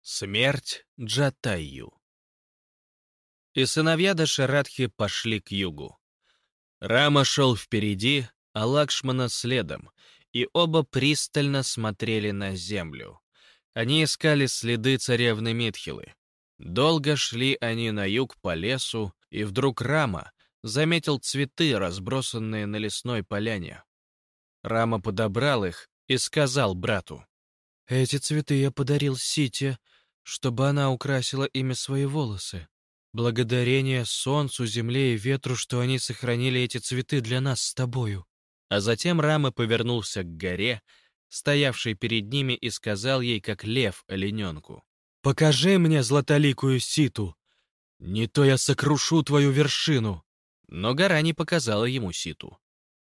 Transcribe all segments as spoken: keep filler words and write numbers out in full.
Смерть Джатаю. И сыновья Дашаратхи пошли к югу. Рама шел впереди, а Лакшмана следом, и оба пристально смотрели на землю. Они искали следы царевны Митхилы. Долго шли они на юг по лесу, и вдруг Рама заметил цветы, разбросанные на лесной поляне. Рама подобрал их и сказал брату: «Эти цветы я подарил Сите, чтобы она украсила ими свои волосы. Благодарение солнцу, земле и ветру, что они сохранили эти цветы для нас с тобою». А затем Рама повернулся к горе, стоявшей перед ними, и сказал ей, как лев олененку: «Покажи мне златоликую Ситу, не то я сокрушу твою вершину». Но гора не показала ему Ситу.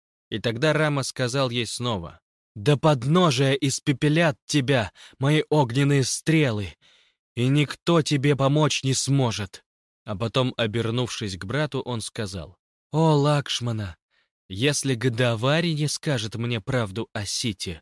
И тогда Рама сказал ей снова: «До подножия испепелят тебя мои огненные стрелы, и никто тебе помочь не сможет». А потом, обернувшись к брату, он сказал: «О, Лакшмана, если Годавари не скажет мне правду о Сите,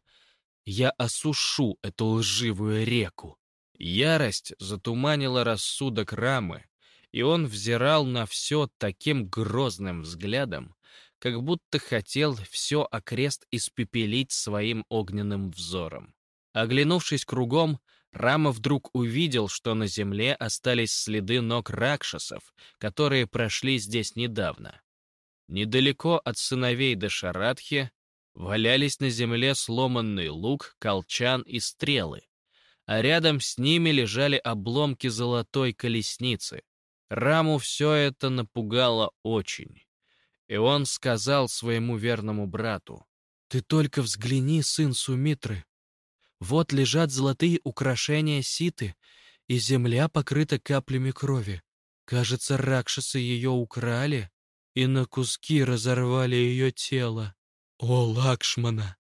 я осушу эту лживую реку». Ярость затуманила рассудок Рамы, и он взирал на все таким грозным взглядом, как будто хотел все окрест испепелить своим огненным взором. Оглянувшись кругом, Рама вдруг увидел, что на земле остались следы ног ракшасов, которые прошли здесь недавно. Недалеко от сыновей Дашаратхи валялись на земле сломанный лук, колчан и стрелы, а рядом с ними лежали обломки золотой колесницы. Раму все это напугало очень, и он сказал своему верному брату: «Ты только взгляни, сын Сумитры. Вот лежат золотые украшения Ситы, и земля покрыта каплями крови. Кажется, ракшасы ее украли и на куски разорвали ее тело. О, Лакшмана,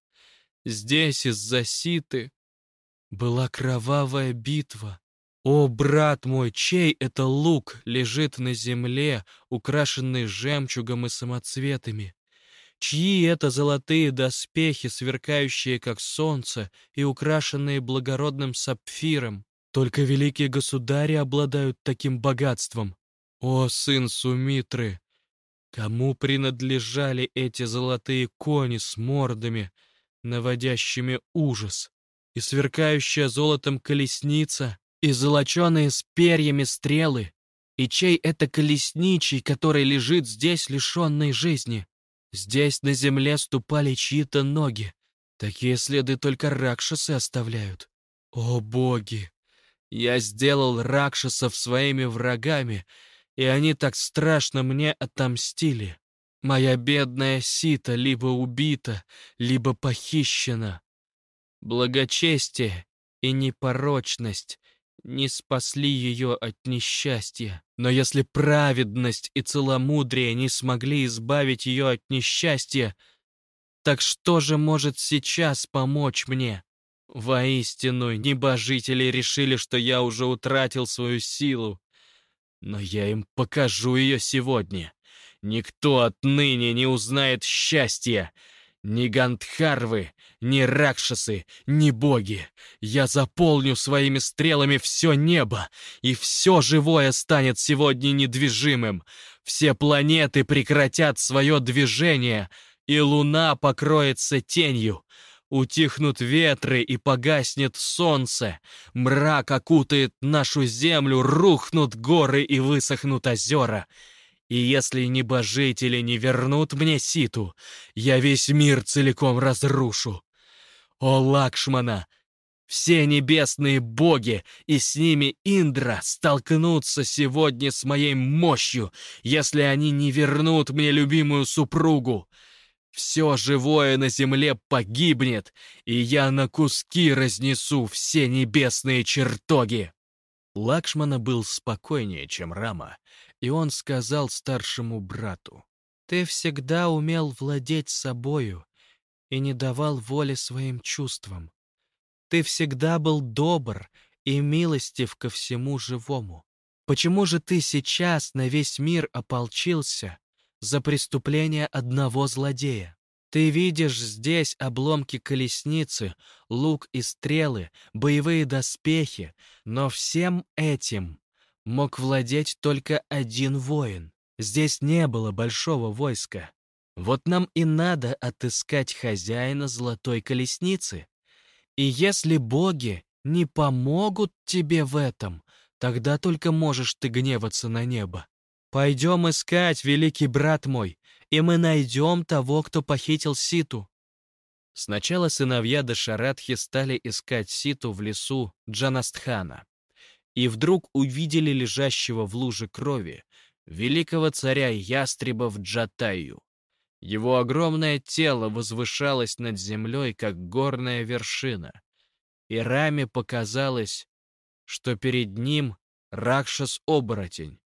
здесь из-за Ситы была кровавая битва. О, брат мой, чей это лук лежит на земле, украшенный жемчугом и самоцветами? Чьи это золотые доспехи, сверкающие как солнце и украшенные благородным сапфиром? Только великие государи обладают таким богатством. О, сын Сумитры, кому принадлежали эти золотые кони с мордами, наводящими ужас, и сверкающая золотом колесница, и золоченые с перьями стрелы? И чей это колесничий, который лежит здесь, лишенный жизни? Здесь на земле ступали чьи-то ноги. Такие следы только ракшасы оставляют. О боги! Я сделал ракшасов своими врагами, и они так страшно мне отомстили. Моя бедная Сита либо убита, либо похищена. Благочестие и непорочность не спасли ее от несчастья. Но если праведность и целомудрие не смогли избавить ее от несчастья, так что же может сейчас помочь мне? Воистину, небожители решили, что я уже утратил свою силу. Но я им покажу ее сегодня. Никто отныне не узнает счастья. Ни Гандхарвы, ни Ракшасы, ни боги. Я заполню своими стрелами все небо, и все живое станет сегодня недвижимым. Все планеты прекратят свое движение, и луна покроется тенью. Утихнут ветры и погаснет солнце. Мрак окутает нашу землю, рухнут горы и высохнут озера. И если небожители не вернут мне Ситу, я весь мир целиком разрушу. О, Лакшмана! Все небесные боги и с ними Индра столкнутся сегодня с моей мощью, если они не вернут мне любимую супругу. Все живое на земле погибнет, и я на куски разнесу все небесные чертоги». Лакшмана был спокойнее, чем Рама, и он сказал старшему брату: «Ты всегда умел владеть собою и не давал воли своим чувствам. Ты всегда был добр и милостив ко всему живому. Почему же ты сейчас на весь мир ополчился за преступление одного злодея? Ты видишь здесь обломки колесницы, лук и стрелы, боевые доспехи, но всем этим мог владеть только один воин. Здесь не было большого войска. Вот нам и надо отыскать хозяина золотой колесницы. И если боги не помогут тебе в этом, тогда только можешь ты гневаться на небо. Пойдем искать, великий брат мой, и мы найдем того, кто похитил Ситу». Сначала сыновья Дашаратхи стали искать Ситу в лесу Джанастхана, и вдруг увидели лежащего в луже крови великого царя ястребов Джатаю. Его огромное тело возвышалось над землей, как горная вершина, и Раме показалось, что перед ним Ракшас-оборотень.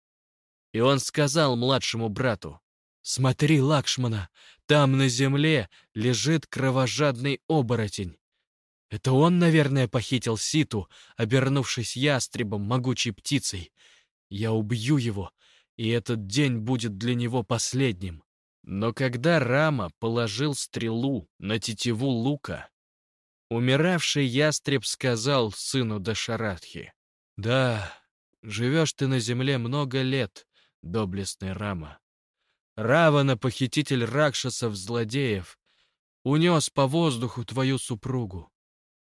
И он сказал младшему брату: «Смотри, Лакшмана, там на земле лежит кровожадный оборотень. Это он, наверное, похитил Ситу, обернувшись ястребом, могучей птицей. Я убью его, и этот день будет для него последним». Но когда Рама положил стрелу на тетиву лука, умиравший ястреб сказал сыну Дашаратхи: «Да, живешь ты на земле много лет, доблестный Рама. Равана, похититель ракшасов, злодеев, унес по воздуху твою супругу.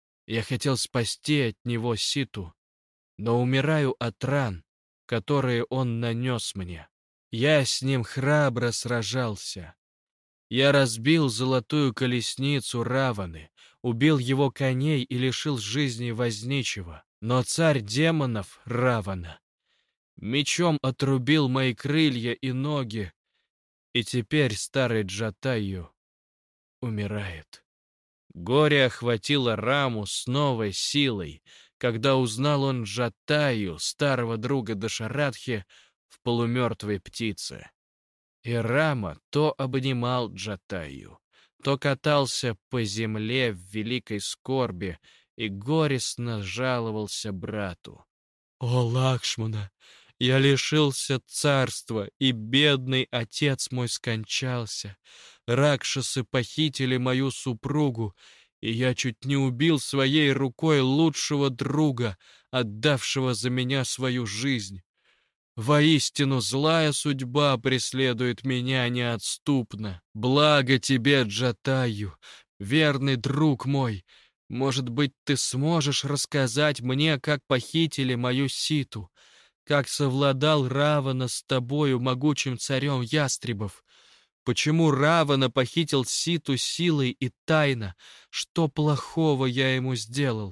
Я хотел спасти от него Ситу, но умираю от ран, которые он нанес мне. Я с ним храбро сражался. Я разбил золотую колесницу Раваны, убил его коней и лишил жизни возничего. Но царь демонов, Равана, мечом отрубил мои крылья и ноги, и теперь старый Джатаю умирает». Горе охватило Раму с новой силой, когда узнал он Джатаю, старого друга Дашаратхи, в полумертвой птице. И Рама то обнимал Джатаю, то катался по земле в великой скорби и горестно жаловался брату: «О, Лакшмана, я лишился царства, и бедный отец мой скончался. Ракшасы похитили мою супругу, и я чуть не убил своей рукой лучшего друга, отдавшего за меня свою жизнь. Воистину, злая судьба преследует меня неотступно. Благо тебе, Джатаю, верный друг мой. Может быть, ты сможешь рассказать мне, как похитили мою Ситу, как совладал Равана с тобою, могучим царем ястребов? Почему Равана похитил Ситу силой и тайно? Что плохого я ему сделал?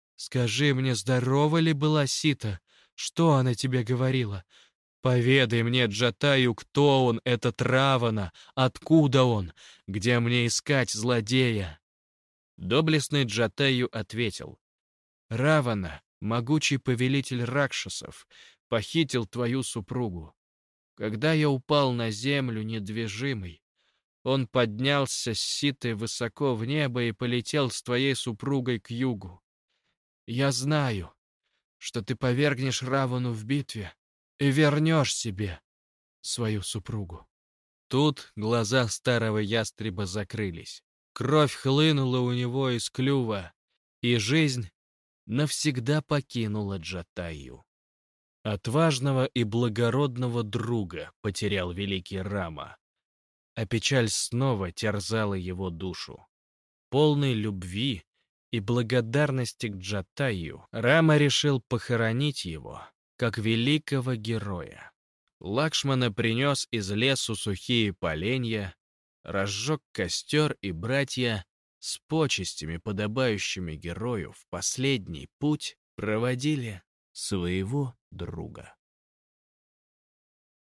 Скажи мне, здорова ли была Сита? Что она тебе говорила? Поведай мне, Джатаю, кто он, этот Равана, откуда он, где мне искать злодея?» Доблестный Джатаю ответил: «Равана, могучий повелитель ракшасов, похитил твою супругу. Когда я упал на землю недвижимый, он поднялся с Ситой высоко в небо и полетел с твоей супругой к югу. Я знаю, что ты повергнешь Равану в битве и вернешь себе свою супругу». Тут глаза старого ястреба закрылись. Кровь хлынула у него из клюва, и жизнь навсегда покинула Джатаю. Отважного и благородного друга потерял великий Рама, а печаль снова терзала его душу. Полный любви и благодарности к Джатаю, Рама решил похоронить его как великого героя. Лакшмана принес из лесу сухие поленья, разжег костер, и братья с почестями, подобающими герою, в последний путь проводили своего друга.